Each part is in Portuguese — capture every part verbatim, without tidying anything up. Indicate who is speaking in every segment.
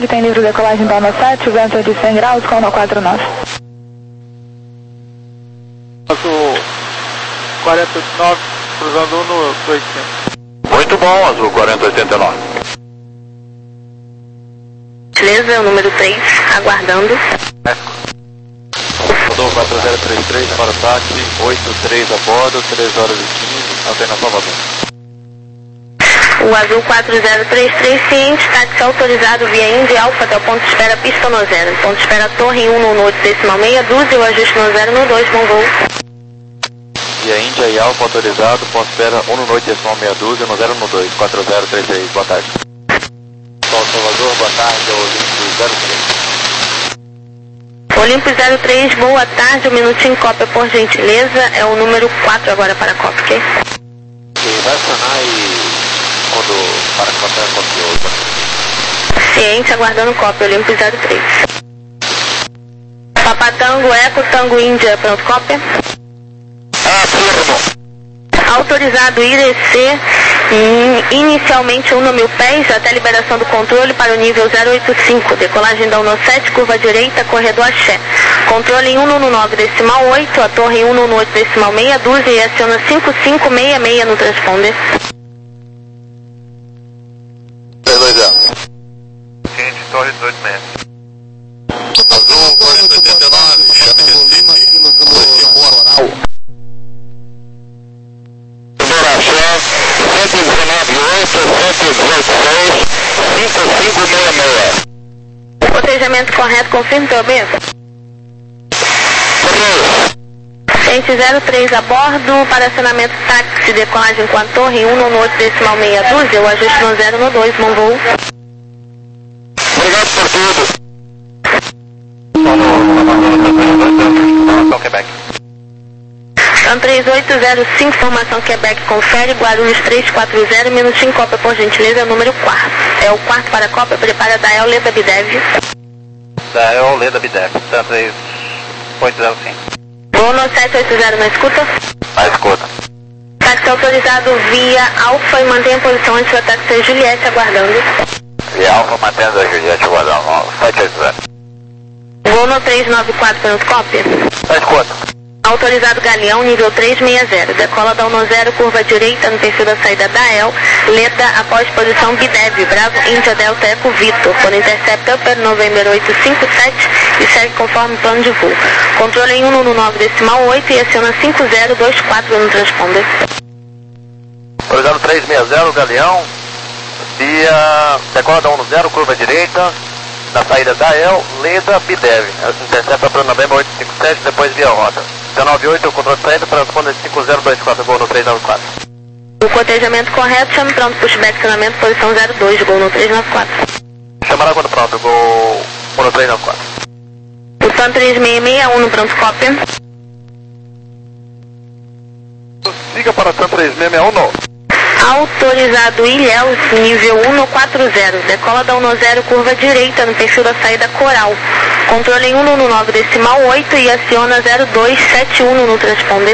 Speaker 1: Ele tem livre decolagem da ONU sete, o vento é de cem graus com ONU quatro nove.
Speaker 2: Azul quarenta e nove, cruzando ONU oitocentos.
Speaker 3: Muito bom, Azul quarenta oitenta e nove.
Speaker 4: Beleza, o número três, aguardando.
Speaker 3: Azul quatro zero três três para o táxi, oito três a bordo, três horas e quinze, antena Salvador.
Speaker 4: O Azul quatro zero três três, ciente, táxi autorizado via Indy Alfa até o ponto de espera pista no zero. Ponto de espera torre um no oito decimal meia dúzia, o ajuste no zero no dois, bom voo.
Speaker 3: Via Índia e Alfa autorizado, ponto de espera um no oito decimal meia dúzia, no zero no dois, quatro zero três três, boa tarde. Sol Salvador, boa tarde, é o Olimpo zero três.
Speaker 4: Olimpo zero três, boa tarde, um minutinho, cópia por gentileza, é o número quatro agora para a cópia, ok?
Speaker 3: Ok, vai acionar e quando para que você copiou.
Speaker 4: Ciente, aguardando cópia, Olimpo zero três. Papa Tango, Eco, Tango Índia, pronto, cópia? Autorizado I D C, inicialmente um mil pés, até liberação do controle para o nível zero oito cinco, decolagem da ONU sete, curva direita, corredor Axé. Controle em um no nove decimal oito, a torre um no oito decimal meia dúzia e aciona cinco cinco seis seis no transponder.
Speaker 3: Ciente, torre dezoito metros. Azul quarenta oitenta e nove, chame Recife, Recife Moral. cento e dezenove oito, cento e dezoito seis, cinco cinco seis seis.
Speaker 4: Cotejamento correto, confirme teu B. Ciente zero três a bordo, para acionamento táxi, decolagem com a torre um no oito decimal meia dúzia, o ajuste no zero no dois, bom voo.
Speaker 3: Obrigado por tudo. Quebec.
Speaker 4: Então três oito zero cinco, formação Quebec, confere, Guarulhos três quatro zero, minutinho, cópia por gentileza, é o número quatro. É o quarto para a cópia, prepara da El Leda Bidev.
Speaker 3: Da El Leda Bidev, três oito zero cinco.
Speaker 4: Voo no sete oito zero, na escuta?
Speaker 3: Na escuta.
Speaker 4: Táxi autorizado via Alfa e mantém a posição antes do ataque ser Juliette, aguardando.
Speaker 3: Via Alfa, mantendo a Juliette, aguardando, sete oito zero.
Speaker 4: Voo no três nove quatro, pronto, cópia?
Speaker 3: Na escuta.
Speaker 4: Autorizado Galeão, nível três seis zero. Decola da ONU zero, curva direita no perfil da saída da El. Leda após posição Bidev. Bravo, Índia, Delta, Eco, Vitor. Por Interceptor, per November oito cinco sete e segue conforme plano de voo. Controle em um no nove decimal oito e aciona cinco zero dois quatro no transponder.
Speaker 3: Autorizado três seis zero, Galeão. Via decola da ONU zero, curva direita. Na saída da El, Leda, Bidev. Interceptor para November oito cinco sete, depois via rota. dezenove oito, o controle de saída, transponder cinco zero dois quatro, gol no três nove quatro.
Speaker 4: O cotejamento correto, chame pronto, pushback, acionamento, posição zero dois, gol no três nove quatro.
Speaker 3: Chamará quando pronto, gol no três nove quatro.
Speaker 4: O Sun três seis seis um no pronto, cópia.
Speaker 3: Siga para Sun três seis seis um, não.
Speaker 4: Autorizado Ilhéus, nível um no quatro zero. Decola da ONU zero, curva direita no perfil da saída Coral. Controle em um no nove decimal oito e aciona zero dois sete um no transponder.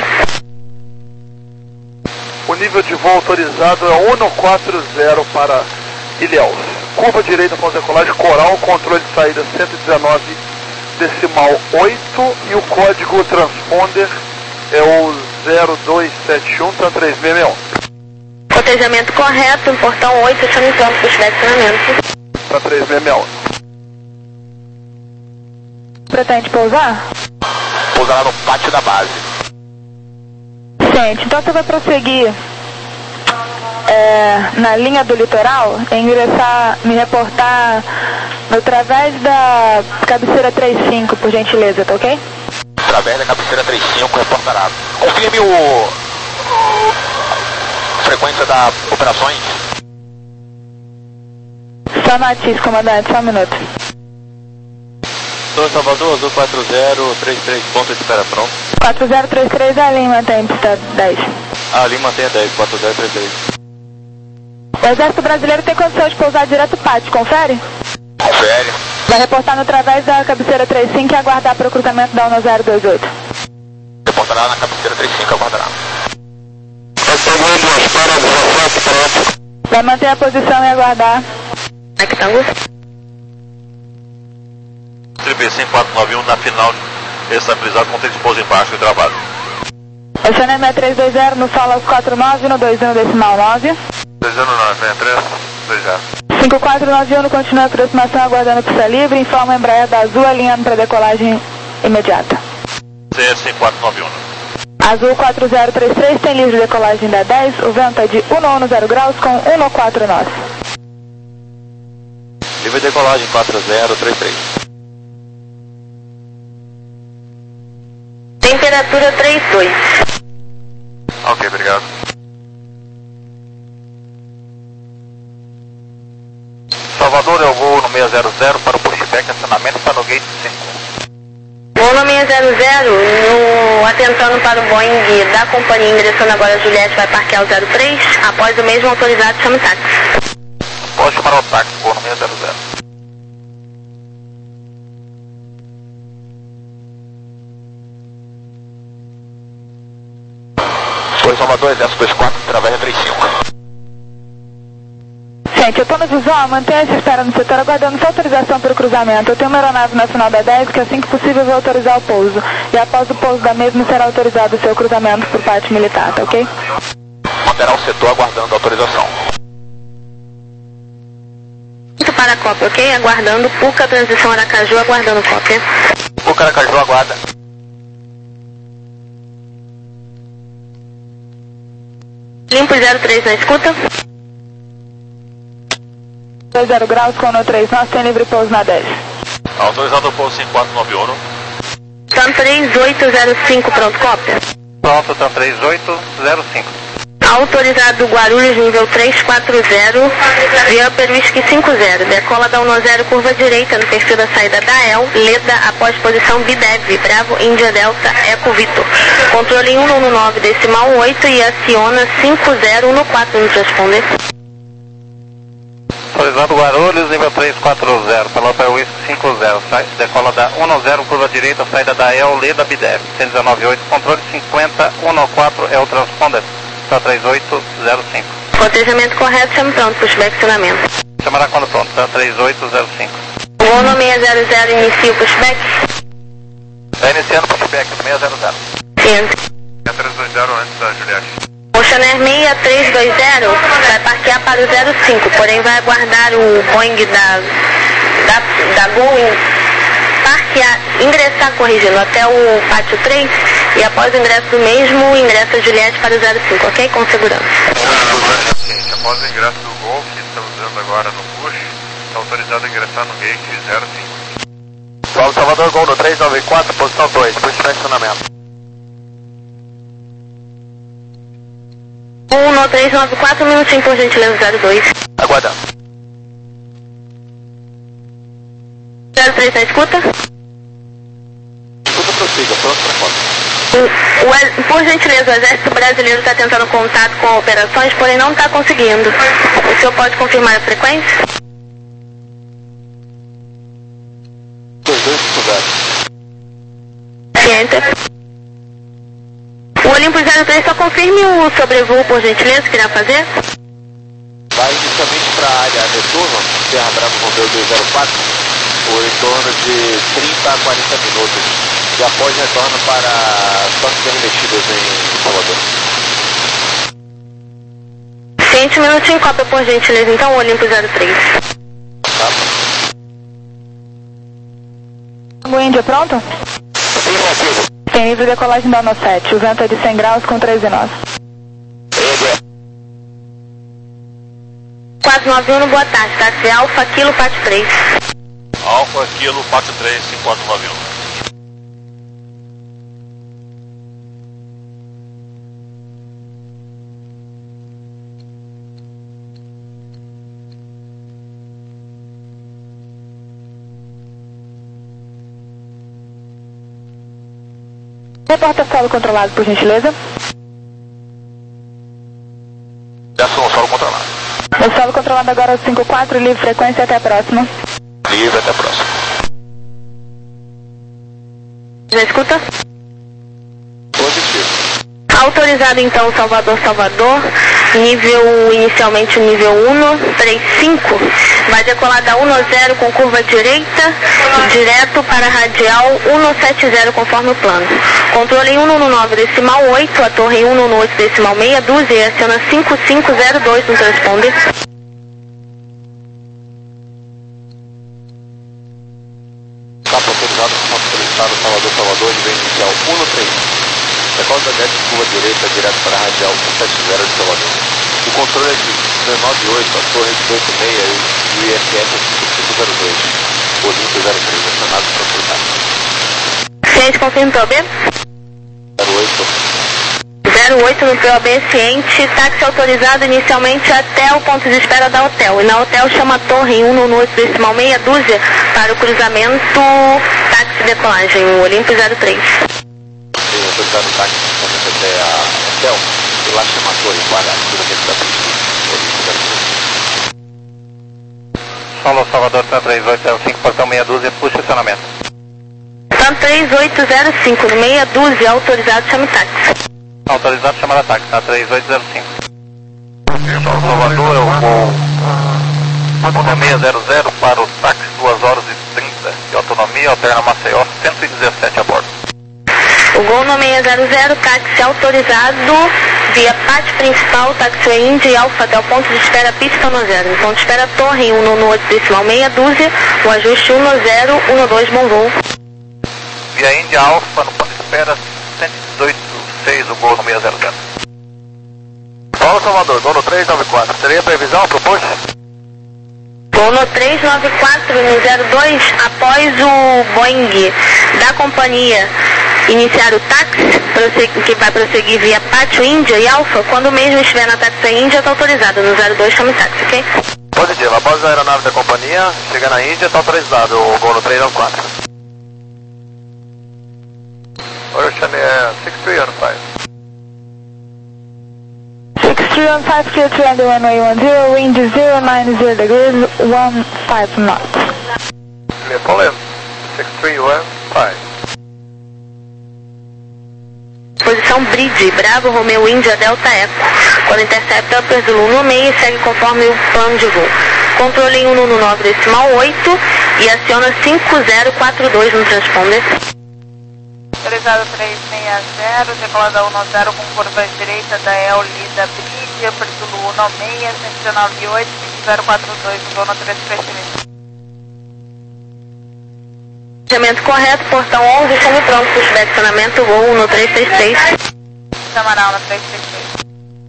Speaker 2: O nível de voo autorizado é um quatro zero para Ilhéus. Curva direita com decolagem Coral, controle de saída cento e dezenove decimal oito e o código transponder é o zero dois sete um, tá três seis seis um.
Speaker 4: Cotejamento correto, portão oito, chame pronto, pushback, acionamento.
Speaker 2: Tá três seis seis um.
Speaker 1: Pretende pousar?
Speaker 3: Pousará no pátio da base.
Speaker 1: Gente, então você vai prosseguir é, na linha do litoral, e ingressar, me reportar no através da cabeceira trinta e cinco, por gentileza, tá ok?
Speaker 3: Através da cabeceira trinta e cinco, reportará. Confirme o... frequência da operações.
Speaker 1: Só notícia, comandante, só um minuto.
Speaker 3: Sou Salvador, Azul quatro zero três três, ponto de espera pronto.
Speaker 1: quatro zero três três, a linha mantém pista dez.
Speaker 3: Ah, ali mantém a dez, quatro zero três três.
Speaker 1: O Exército Brasileiro tem condições de pousar direto pátio, confere?
Speaker 3: Confere.
Speaker 1: Vai reportar no através da cabeceira trinta e cinco e aguardar para o cruzamento da ONU zero dois oito.
Speaker 3: Reportará na cabeceira trinta e cinco, aguardará.
Speaker 1: Vai manter a posição e aguardar.
Speaker 4: Aqui, Tango.
Speaker 5: V cinco quatro nove um na final, estabilizado com três pouso embaixo e travado.
Speaker 1: Oceano seis três dois zero no solo quatro nove no dois um decimal nove.
Speaker 2: dois zero nove, seis três dois zero.
Speaker 1: cinco quatro nove um continua a aproximação aguardando pista livre, informa a Embraer da Azul alinhando para decolagem imediata.
Speaker 5: C S cinco quatro nove um.
Speaker 1: Azul quatro zero três três tem livre decolagem da dez, o vento é de um no zero graus com um no quatro nós.
Speaker 3: Livre decolagem quatro zero três três.
Speaker 4: Temperatura trinta e dois.
Speaker 2: Ok, obrigado.
Speaker 3: Salvador, eu vou no seis zero zero para o pushback, acionamento está no gate cinco.
Speaker 4: Vou no seis zero zero, no, atentando para o Boeing da companhia, ingressando agora a Juliette, vai parquear o zero três, após o mesmo autorizado, chama o táxi.
Speaker 3: Pode chamar o táxi, vou no seis zero zero. Foi Salvador, exército dois quatro, através três cinco.
Speaker 1: Gente, eu estou no visual, mantenha-se espera no setor aguardando sua autorização para o cruzamento. Eu tenho uma aeronave nacional da dez que assim que possível vai autorizar o pouso. E após o pouso da mesma será autorizado o seu cruzamento por parte militar, tá ok?
Speaker 3: Manterá o setor aguardando a autorização.
Speaker 4: Muito para a cópia, ok? Aguardando Puca, transição Aracaju, aguardando cópia.
Speaker 3: Puca, Aracaju, aguarda.
Speaker 4: Limpo zero três na escuta.
Speaker 1: dois zero graus com no três nós, tem livre pouso na dez.
Speaker 5: Autorizado o pouso cinco quatro nove um.
Speaker 4: TAM três oito zero cinco, pronto, cópia.
Speaker 3: Pronto, TAM três oito zero cinco.
Speaker 4: Autorizado Guarulhos, nível três quatro zero, via Peruísque cinco zero, decola da um zero, curva direita no perfil da saída da E L, Leda após posição Bidev, Bravo, Índia Delta, Eco Vitor. Controle em um nove decimal oito e aciona cinco zero um quatro no transponder.
Speaker 3: Autorizado Guarulhos, nível três quatro zero, Pelota Peruísque cinco zero, decola da um zero, curva direita, saída da E L, Leda, Bidev, cento e dezenove oito, controle cinquenta um quatro, é o transponder. Tá três oito zero cinco.
Speaker 4: Cotejamento correto, chama pronto, pushback acionamento.
Speaker 3: Chamará quando pronto, tá três oito zero cinco.
Speaker 4: Vou no seis zero zero, inicia o pushback.
Speaker 3: Tá iniciando o pushback no seis zero zero.
Speaker 4: Enter.
Speaker 2: seis três dois zero antes da Juliette.
Speaker 4: Oceano seis três dois zero vai parquear para o zero cinco, porém vai aguardar o Boeing da, da, da Boeing parquear, ingressar, corrigindo, até o pátio três e após o ingresso do mesmo, ingressa a Juliette para o zero cinco, ok? Com segurança.
Speaker 2: Gente, após o ingresso do Golf, que estamos usando agora no push, está autorizado a ingressar no gate zero cinco.
Speaker 3: Paulo Salvador, Gol no três nove quatro, posição dois, pushback acionamento.
Speaker 4: um no três nove quatro, um minutinho por gentileza, zero dois.
Speaker 3: Aguardando.
Speaker 4: zero três na escuta.
Speaker 3: Tudo prossiga, pronto para foto.
Speaker 4: O, o, por gentileza, o Exército Brasileiro está tentando contato com operações, porém não está conseguindo. O senhor pode confirmar a frequência?
Speaker 3: dois dois cinco zero.
Speaker 4: Enter. O Olympus zero três, só confirme o sobrevoo, por gentileza, que irá fazer.
Speaker 3: Vai inicialmente para a área retorno, Terra Brava Romeu dois zero quatro, por em torno de trinta a quarenta minutos. E após retorno para toques remetidas em Salvador.
Speaker 4: vinte minutinhos, cópia por gentileza, então, o Olympus zero três.
Speaker 3: Tá.
Speaker 1: O Índia pronto?
Speaker 3: Sim, Brasil.
Speaker 1: Tem livre decolagem da ONU sete, o vento é de cem graus com treze nós.
Speaker 4: quatro nove um, boa tarde, táxi Alfa, Kilo, Pátio três.
Speaker 5: Alfa, Kilo, Pátio três, cinco quatro nove um.
Speaker 1: Reporta solo controlado, por gentileza.
Speaker 3: Desce no solo controlado.
Speaker 1: O solo controlado agora é o cinco quatro, livre frequência, até a próxima.
Speaker 3: Livre, até a próxima.
Speaker 4: Já escuta?
Speaker 3: Positivo.
Speaker 4: Autorizado. Autorizado então Salvador, Salvador, nível, inicialmente nível um, três cinco, vai decolar da um zero com curva direita, direto para a radial um sete zero conforme o plano. Controle em um nove decimal oito, a torre em um oito decimal meia dúzia e aciona cinco cinco zero dois no transponder.
Speaker 3: Capa autorizado, capa solicitado, Salvador, Salvador, nível inicial um três. Decola da dez curva direita, direto para a radial um sete zero de Salvador. O controle é de dezenove oito, a torre de oito seis e o I F S é cinco cinco zero dois. Olímpio zero três, acionado para autorizado.
Speaker 4: Ciente, confirme P O B?
Speaker 3: zero oito.
Speaker 4: zero oito no P O B, ciente, táxi autorizado inicialmente até o ponto de espera da hotel. E na hotel chama a torre em um oito decimal meia dúzia para o cruzamento táxi decolagem, o Olímpio zero três.
Speaker 3: Sim, autorizado o táxi até a hotel, e lá chama a torre para o cruzamento da pista, Olímpio zero três.
Speaker 2: Solo Salvador, T três oito zero cinco, portão meia dúzia, puxa estacionamento.
Speaker 4: T três oito zero cinco, no meia dúzia, autorizado, chame táxi.
Speaker 2: Autorizado chamada táxi, tá três oito zero cinco.
Speaker 3: Solo Salvador, eu vou ponto seis zero zero para o táxi, duas horas e trinta de autonomia, alterna Maceió, cento e dezessete a bordo.
Speaker 4: O Gol no seis zero zero, táxi autorizado, via pátio principal, táxi Indy Alfa até o ponto de espera pista um zero. Ponto de espera torre um oito decimal meia dúzia, o ajuste um zero um dois, bom voo.
Speaker 3: Via Indy Alfa, no ponto de espera cento e dezoito seis, o Gol no seis zero zero. Paulo Salvador, Gol no três nove quatro, seria previsão para o push?
Speaker 4: Gol no três nove quatro no zero dois, após o Boeing da companhia iniciar o táxi, que vai prosseguir via Pátio Índia e Alfa, quando o mesmo estiver na táxi Índia, está autorizado. No zero dois, chame táxi, ok?
Speaker 3: Positivo, após a aeronave da companhia, chega na Índia, está autorizado o Gol no três nove quatro. Ocean é six three one five.
Speaker 1: six three one five, Q three under one way one zero, wind zero nine zero degrees, one five knots.
Speaker 3: Clear Poland, six three one five.
Speaker 4: Posição Bridge, Bravo, Romeo, Índia, Delta Eco. Quando intercepta, Upper Zulu no meio e segue conforme o plano de voo. Controle em um nove decimal oito e aciona cinco zero quatro dois no transponder.
Speaker 1: Autorizado três seis zero, decolada um zero com curva direita da El Lida Bridge, Upper Zulu um seis, cento e dezenove oito, cinco zero quatro dois, o dono três três três.
Speaker 4: Planejamento correto, portão onze, estamos prontos para o estacionamento, voo no três três três.
Speaker 1: Samaral no três três três.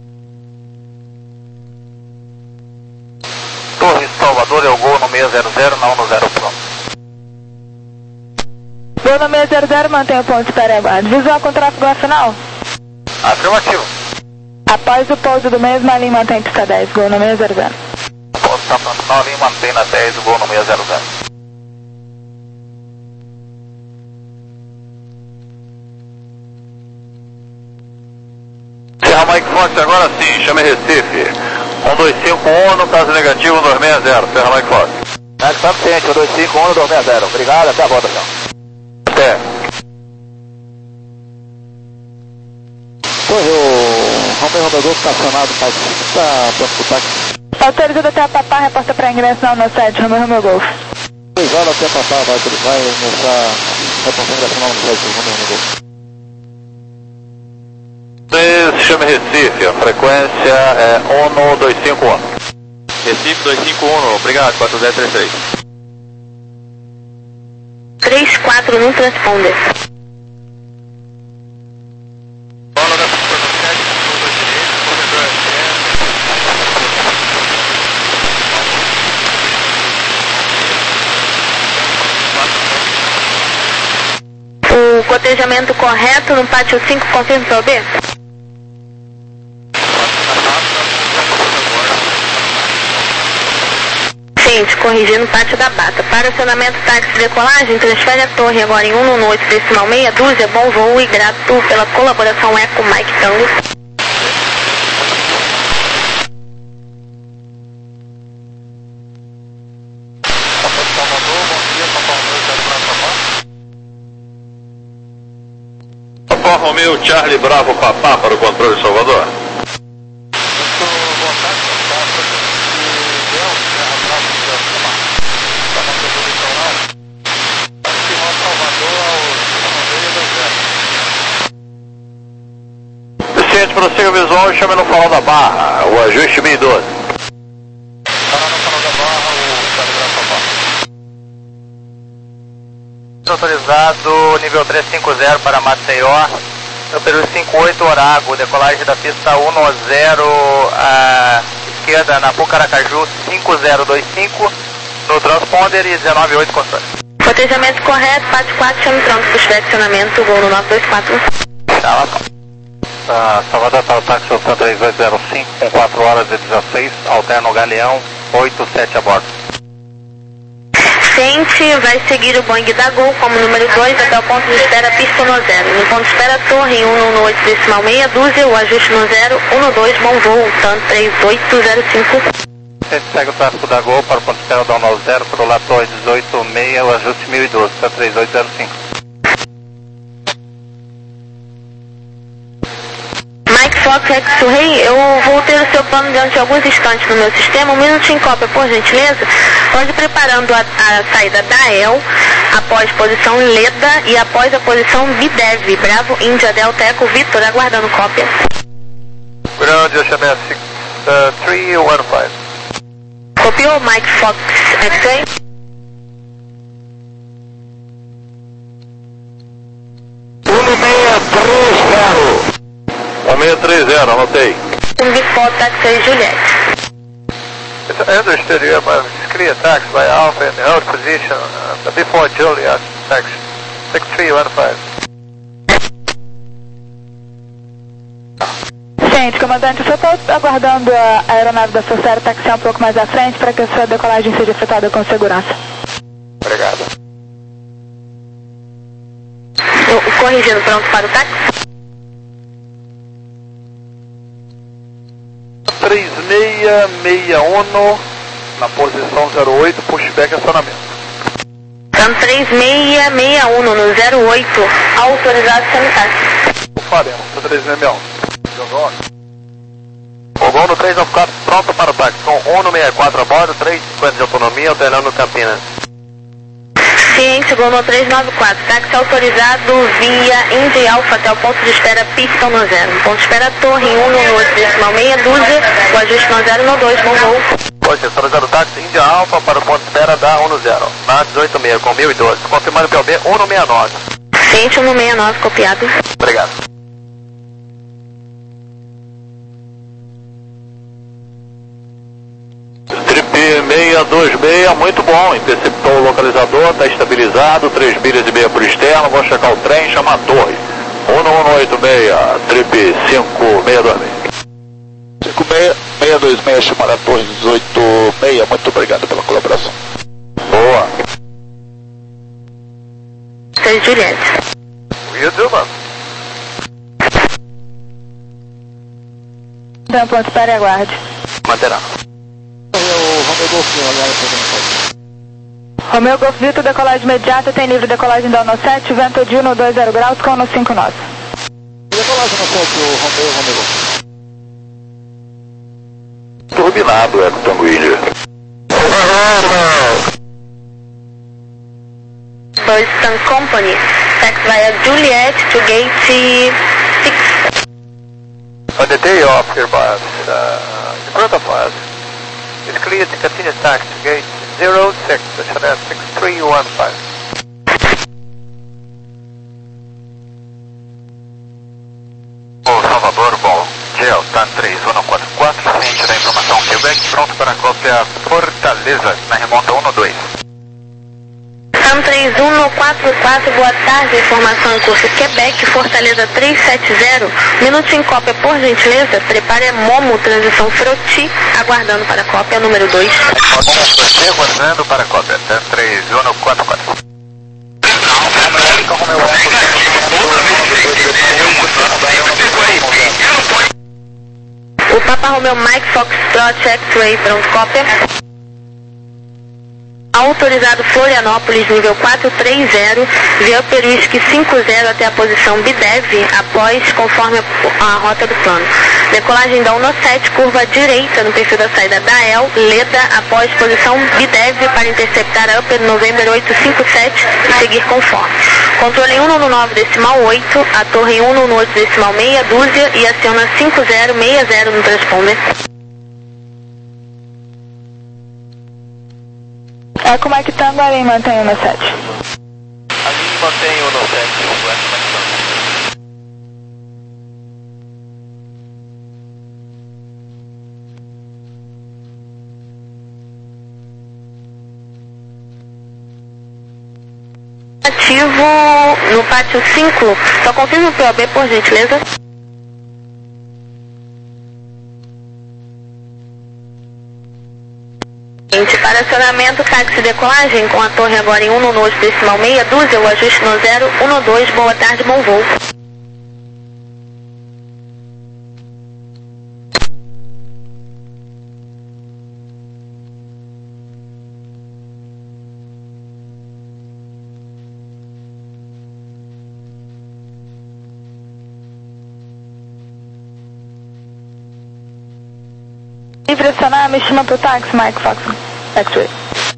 Speaker 3: Torre Salvador, é o Gol no seis zero zero, na um zero pronto.
Speaker 1: Gol no seis zero zero, mantém o ponto de espera aguardo. Visual com tráfego afinal.
Speaker 3: Afirmativo.
Speaker 1: Após o pouso do mesmo, a linha mantém pista dez, Gol no seis zero zero.
Speaker 3: Após a nacional, linha mantém na dez, o Gol no seis zero zero. Serra Mike Fox, agora sim, chame Recife. um dois cinco um, no caso negativo, um dois seis zero, Serra Mike Fox. É que tá ciente, um dois cinco um, dois seis zero. Obrigado, até a volta, então. Até.
Speaker 6: Torre, o Romeo Rodador estacionado, mas está pronto pro táxi.
Speaker 1: Autorizado até a Papá, reporta para ingresso na um sete, Romeo Romeo Golf.
Speaker 6: Autorizado até a Papá, vai, vai começar a reportar ingresso na um sete, Romeo Romeo Golf.
Speaker 3: Chame Recife, a frequência é um dois cinco um.
Speaker 5: Recife dois cinco um, obrigado, quatro zero três três.
Speaker 4: três quatro no transponder.
Speaker 5: Bola da supermercado, curva direita, corredor
Speaker 4: O cotejamento correto no pátio cinco, confirma P O B? Gente, corrigindo o pátio da Bata. Para acionamento táxi de decolagem, transfere a torre agora em um oito decimal meia dúzia, bom voo e grato pela colaboração Eco Mike Tango.
Speaker 5: Romeo Charlie Bravo Papá para o controle Salvador. Vicente, prossiga visual e chame no farol da barra, o ajuste mil e doze.
Speaker 3: Autorizado nível trezentos e cinquenta para Maceió, no período cinquenta e oito Orago, decolagem da pista dez à esquerda na Pucaracaju cinco zero dois cinco, no transponder e dezenove oito constante.
Speaker 4: Cotejamento correto, P A T quatro, chame pronto para o estacionamento, voo no nove dois quatro.
Speaker 3: Tá,
Speaker 6: Uh, Salvador para o táxi três dois zero cinco, com quatro horas e dezesseis, alterno Galeão, oito sete a bordo.
Speaker 4: Gente, vai seguir o Boeing da Gol como número dois até o ponto de espera pista no zero. No ponto de espera torre cento e dezenove decimal meia dúzia, o ajuste no zero, doze, bom voo, TAN três oito zero cinco.
Speaker 6: Você segue o tráfego da Gol para o ponto de espera da nove zero, para o lado torre dezoito meia, o ajuste mil e doze, TAN três oito zero cinco.
Speaker 4: Mike Fox X-Ray, eu vou ter o seu plano diante de alguns instantes no meu sistema. Um minutinho em cópia, por gentileza. Pode ir preparando a, a saída da E L, após posição Leda e após a posição Bidev. Bravo, Índia, Delta, Eco, Vitor, aguardando cópia.
Speaker 2: Grande, eu chamei a três um cinco.
Speaker 4: Copiou, Mike Fox X-Ray?
Speaker 5: um seis três zero, anotei.
Speaker 4: Before taxi Juliet.
Speaker 2: It's understood you have a clear tax by Alpha in the hold position uh, before Juliet taxi six three one five.
Speaker 1: Gente, comandante, eu só estou aguardando a aeronave da sua série taxiar um pouco mais à frente para que a sua decolagem seja efetuada com segurança.
Speaker 2: Obrigado.
Speaker 4: O, corrigindo, pronto para o táxi?
Speaker 2: três seis seis um na posição zero oito, pushback acionamento.
Speaker 4: TAN três seis seis um no zero oito, autorizado sanitário.
Speaker 2: Faremos, três seis seis um.
Speaker 3: O gol no três nove quatro pronto para o táxi, com cento e sessenta e quatro a bordo, três cinquenta de autonomia, alternando Campinas.
Speaker 4: Ciente, gol no três nove quatro, táxi autorizado via India Alpha até o ponto de espera pista no zero. Ponto de espera torre cento e dezenove decimal meia dúzia, o ajuste no zero no dois, bom voo.
Speaker 3: Pode ser autorizado o táxi India Alpha para o ponto de espera da dezessete, na dezoito meia com mil e doze, confirmando o P O B cento e sessenta e nove.
Speaker 4: Ciente, cento e sessenta e nove, copiado.
Speaker 3: Obrigado.
Speaker 5: Trip seis dois seis, muito bom, interceptou o localizador, está estabilizado, três milhas e meia por externo, vou checar o trem, chama a torre. um um oito seis, trip cinco seis dois seis.
Speaker 6: cinco seis seis dois seis, chamar a torre dezoito meia, muito obrigado pela colaboração.
Speaker 5: Boa.
Speaker 4: seis Juliette.
Speaker 2: You do, man.
Speaker 1: Então, ponto, espere e aguarde.
Speaker 3: Manterá.
Speaker 1: Romeu Golf Vitor, decolagem imediata, tem livre decolagem da ONU sete, vento de um dois zero graus com ONU cinco nove.
Speaker 6: Decolagem no sete, Romeu, Romeu.
Speaker 5: Turbinado, é Tango Ilha.
Speaker 4: Boston Company, taxi via Juliet to gate six.
Speaker 2: On the day off here by us, uh, in front of us, it's clear to continue taxi to gate zero six, Chanel six three one five.
Speaker 5: O Salvador, bom, Gel, TAN três um quatro quatro, frente da informação Quebec, pronto para a cópia Fortaleza, na remonta um dois.
Speaker 4: TAN três um quatro quatro, boa tarde, informação em curso Quebec, Fortaleza três sete zero, minuto em cópia, por gentileza, prepare a Momo, transição Froti, aguardando para a cópia número dois.
Speaker 5: Aguardando para a cópia, TAN três um quatro quatro.
Speaker 4: O Papa Romeo Mike Foxtrot X-Ray, pronto, cópia. Autorizado Florianópolis, nível quatro três zero, via Upper Whisky cinco zero até a posição Bidev, após, conforme a, a rota do plano. Decolagem da Uno sete, curva direita no perfil da saída da E L, Leda, após posição Bidev para interceptar a Upper November oito cinco sete e seguir conforme. Controle em cento e nove decimal oito, a torre em cento e oito decimal meia dúzia e aciona cinco zero seis zero no transponder.
Speaker 1: É, como é que Tango ali mantém o Uno sete?
Speaker 3: A gente mantém o Uno sete, o West Maximum.
Speaker 4: Ativo no pátio cinco, só confirme o P O B, por gentileza. Para acionamento, táxi decolagem com a torre agora em cento e oito decimal meia dúzia, o ajuste no zero um dois, boa tarde, bom voo.
Speaker 1: Livre acionar, me chama pro táxi, Mike Fox X-Ray.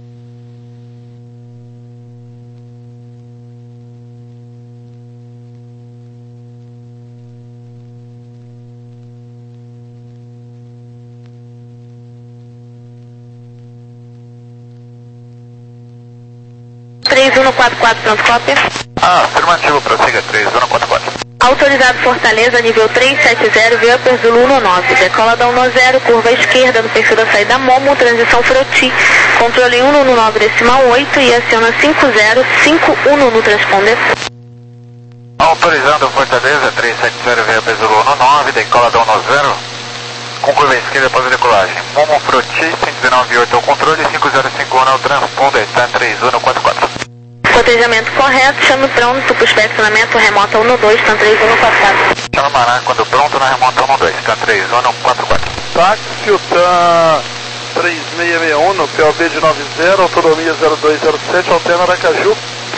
Speaker 4: três um quatro quatro, pronto, cópia.
Speaker 3: Ah, afirmativo, prossiga, três um quatro quatro.
Speaker 4: Autorizado Fortaleza, nível três sete zero, via Upper Zulu Uno nove. Decola da Uno zero, curva esquerda no perfil da saída Momo, transição Froti. Controle em cento e nove decimal oito e aciona cinco zero cinco um no transponder.
Speaker 3: Autorizado Fortaleza, três sete zero, via Upper Zulu Uno nove, decola da Uno zero, com curva esquerda após a decolagem. Momo Froti, cento e dezenove oito é o controle, cinco zero cinco um é o transponder, está três um quatro quatro.
Speaker 4: Cotejamento correto, chame pronto para o inspecionamento remota Uno dois, está três um quatro quatro.
Speaker 3: Chama Mará, quando pronto na remota Uno dois, está três um quatro quatro.
Speaker 2: Táxi, o T A M três seis seis um, no P O B de nove zero, autonomia zero dois zero sete, alterna Aracaju.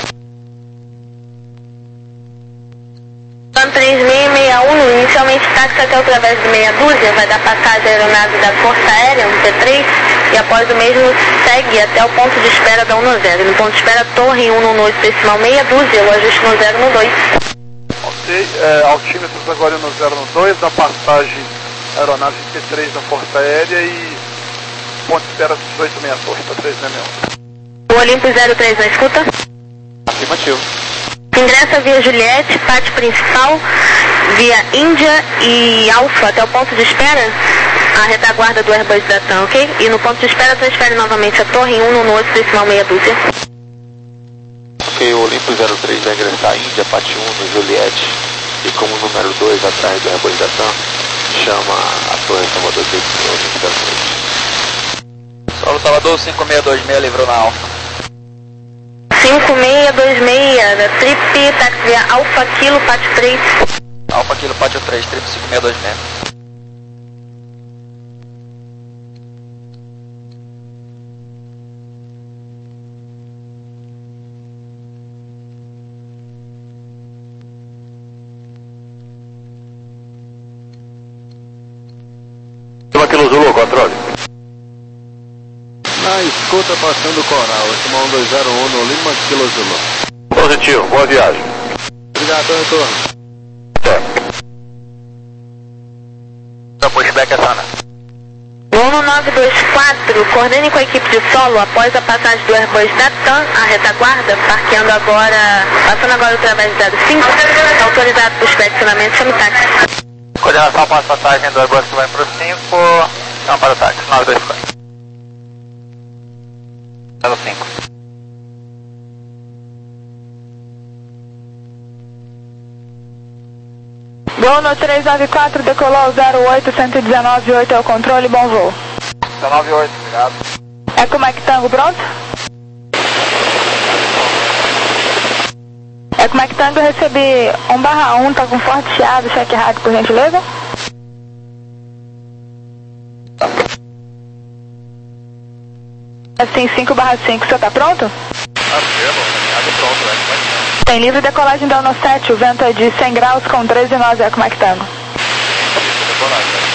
Speaker 4: T A M três seis seis um, inicialmente táxi até através de meia dúzia, vai dar passagem à aeronave da Força Aérea, um T três, e após o mesmo segue até o ponto de espera da Uno zero. No ponto de espera, torre em cento e oito decimal meia dúzia, o ajuste no zero um dois.
Speaker 2: Ok, é, altímetros agora no zero um dois, da passagem aeronave T três da Força Aérea e ponto de espera dezoito sessenta e oito, três seis seis um.
Speaker 4: O Olympus zero três na escuta.
Speaker 3: Afirmativo.
Speaker 4: Ingressa via Juliette, pátio principal, via Índia e Alfa até o ponto de espera, a retaguarda do Airbus da TAM, ok? E no ponto de espera transfere novamente a torre em cento e oito decimal meia dúzia.
Speaker 3: Ok, o Olympus zero três vai ingressar Índia, pátio um no Juliette, e como número dois atrás do Airbus da TAM, chama a torre Salvador zero três. Solo Salvador cinco seis dois seis, livrou na Alfa.
Speaker 4: cinco seis dois seis, da Trip, táxi via Alfa Kilo, pátio três.
Speaker 3: Alfa Kilo, pátio três, Trip cinco seis dois seis.
Speaker 5: Kilo Zulu, controle.
Speaker 7: Na escuta passando Coral, estima um dois zero um no Lima Kilo Zulu.
Speaker 5: Positivo, boa viagem.
Speaker 7: Obrigado, retorno.
Speaker 3: Então, pushback é Sana.
Speaker 4: Uno nove dois quatro, coordene com a equipe de solo após a passagem do Airbus da TAM, a retaguarda, parqueando agora, passando agora através do zero cinco, autorizado para o inspecionamento, chame táxi.
Speaker 3: Coordenação para a passagem do Airbus que vai para o cinco, chama para o táxi, nove dois quatro. zero cinco.
Speaker 1: Uno três nove quatro, decolou zero oito, cento e dezenove oito é o controle, bom voo.
Speaker 3: dezenove oito, obrigado.
Speaker 1: É como é que Tango, pronto? É como é que Tango, eu recebi um barra um, tá com forte chiado, cheque rádio, por gentileza? Assim, cinco barra cinco, o senhor tá pronto?
Speaker 3: Afirmo, alinhado pronto, né? Como é que tá?
Speaker 1: Tem livre decolagem da ONO sete, o vento é de cem graus com treze nós, é como é que tá?
Speaker 3: Livre decolagem, né?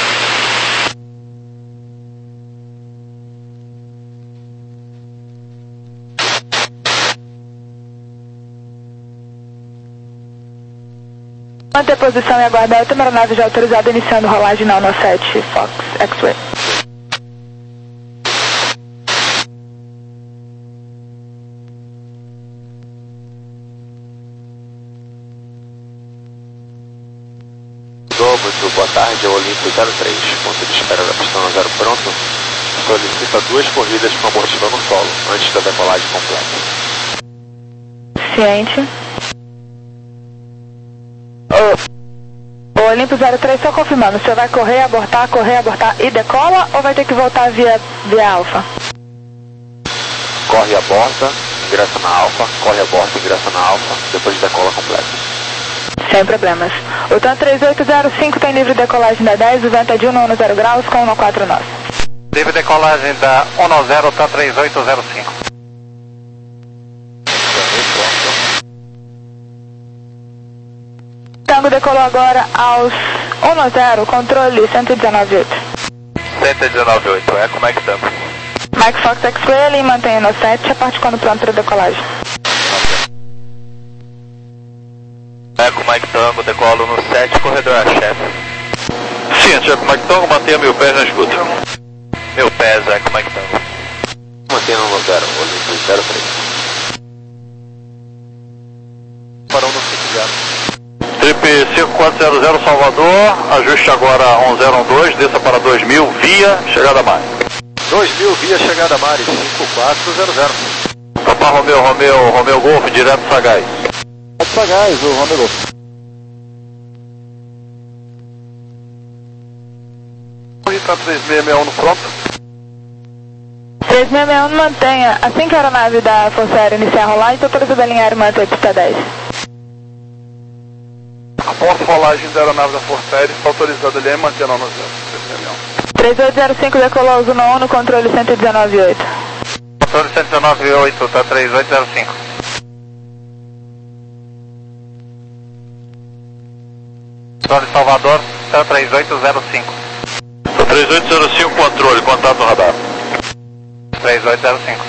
Speaker 1: Manter posição e aguardar. Eu tenho aeronave já autorizada iniciando rolagem na ONO sete, Fox, X-Ray.
Speaker 8: Muito boa tarde, é o Olímpio zero três, ponto de espera da pistão zero pronto, solicita duas corridas com amortidor no solo, antes da decolagem completa.
Speaker 1: Ciente. O Olímpio zero três, só confirmando, o senhor vai correr, abortar, correr, abortar e decola ou vai ter que voltar via, via alfa?
Speaker 8: Corre e aborta, ingressa na alfa, corre e aborta, ingressa na alfa, depois decola completa.
Speaker 1: Sem problemas. O TAM três oito zero cinco tem livre decolagem da dez, o vento é de um no zero graus com um quatro nós.
Speaker 6: Livre decolagem da ONO zero, TAM três oito zero cinco.
Speaker 1: Tango decolou agora aos um zero, controle cento e dezenove oito.
Speaker 3: cento e dezenove oito, é como é que estamos?
Speaker 1: Mike Fox X-Ray, mantém ONO sete, a parte quando pronto para decolagem.
Speaker 3: Eco Mike Tango, decolo no sete, corredor a chefe.
Speaker 5: Sim, Eco Mike Tango, mantenha mil pés na escuta.
Speaker 3: Mil pés, Eco Mike Tango.
Speaker 8: Mantenha no zero, Olímpio zero três.
Speaker 2: Parou no cinco zero.
Speaker 5: Trip cinco quatro zero zero Salvador, ajuste agora um zero um dois, desça para dois mil via chegada Mari.
Speaker 7: dois mil via chegada Mari, cinco quatro zero zero.
Speaker 5: Papa Romeu, Romeu, Romeu Golf, direto Sagaz.
Speaker 7: Sagaz, o Romeu Golf.
Speaker 2: Está três seis seis um no pronto.
Speaker 1: três seis seis um mantenha, assim que a aeronave da Força Aérea iniciar a rolagem, estou autorizado a alinhar e manter a pista dez.
Speaker 2: Após rolagem da aeronave da Força Aérea, está autorizado ali e mantendo a no zero.
Speaker 1: três oito zero cinco decolou Zuno um no controle cento e dezenove oito.
Speaker 6: Controle cento e dezenove oito, tá três oito zero cinco. Controle Salvador, tá três oito zero cinco.
Speaker 5: três oito zero cinco, controle, contato no radar.
Speaker 6: três oito zero cinco.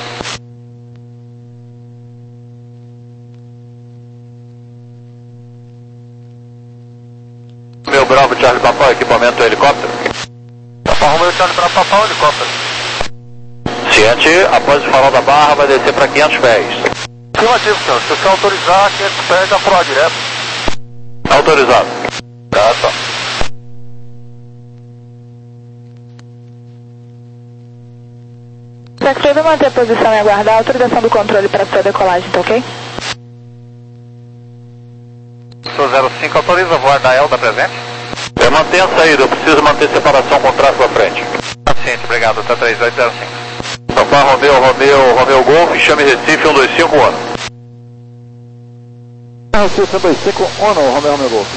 Speaker 5: Meu Bravo, Charlie Papão, equipamento helicóptero.
Speaker 6: Papão Romeu, Charlie para Papão, helicóptero.
Speaker 5: Ciente, após o farol da barra, vai descer para quinhentos pés.
Speaker 2: Afirmativo, senhor. Se você autorizar, quinhentos pés já for direto.
Speaker 5: Autorizado.
Speaker 3: Tá, tá.
Speaker 1: Secretário, vai manter a posição e aguardar a autorização do controle para a sua decolagem, tá ok?
Speaker 6: Sou zero cinco, autoriza voar da Elda presente?
Speaker 5: É, mantenha a saída, eu preciso manter separação com o tráfego à frente.
Speaker 6: Paciente, obrigado, tá três oito zero cinco.
Speaker 5: Papá Romeu, Romeu, Romeu Golf, chame Recife um dois cinco um.
Speaker 7: Recife um dois cinco um, Romeu, Romeu Golf.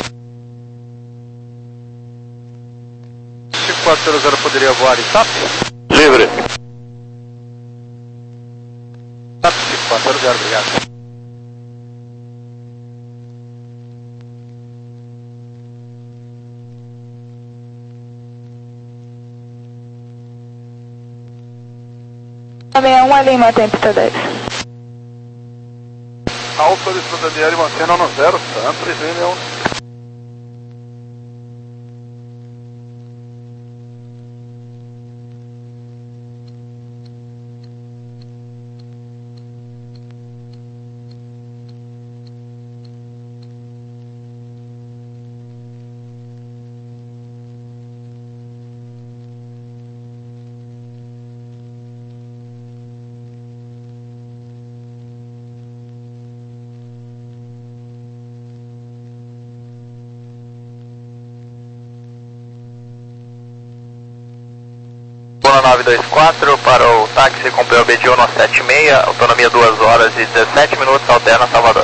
Speaker 2: cinco quatro zero zero poderia voar em TAP?
Speaker 5: Livre.
Speaker 2: TAP cinco quatro zero zero, obrigado.
Speaker 1: sessenta e um ali, mantém a pista dez.
Speaker 2: Autorizado ali e mantendo no zero, tá? três seis seis um.
Speaker 3: nove dois quatro para o táxi com P O B de ONO sete seis, autonomia duas horas e dezessete minutos, alterna Salvador.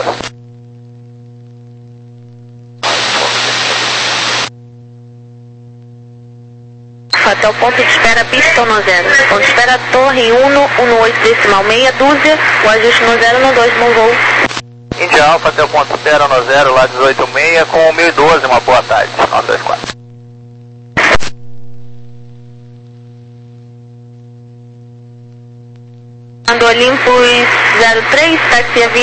Speaker 4: até o ponto de espera pista no zero. Ponto de espera Torre um um oito decimal meia dúzia, o ajuste no zero no dois, bom voo.
Speaker 3: Índia Alfa até o ponto de espera no zero, lá dezoito seis com mil e doze, uma boa tarde, nove dois quatro.
Speaker 4: Ando Olympus zero três, táxi avião.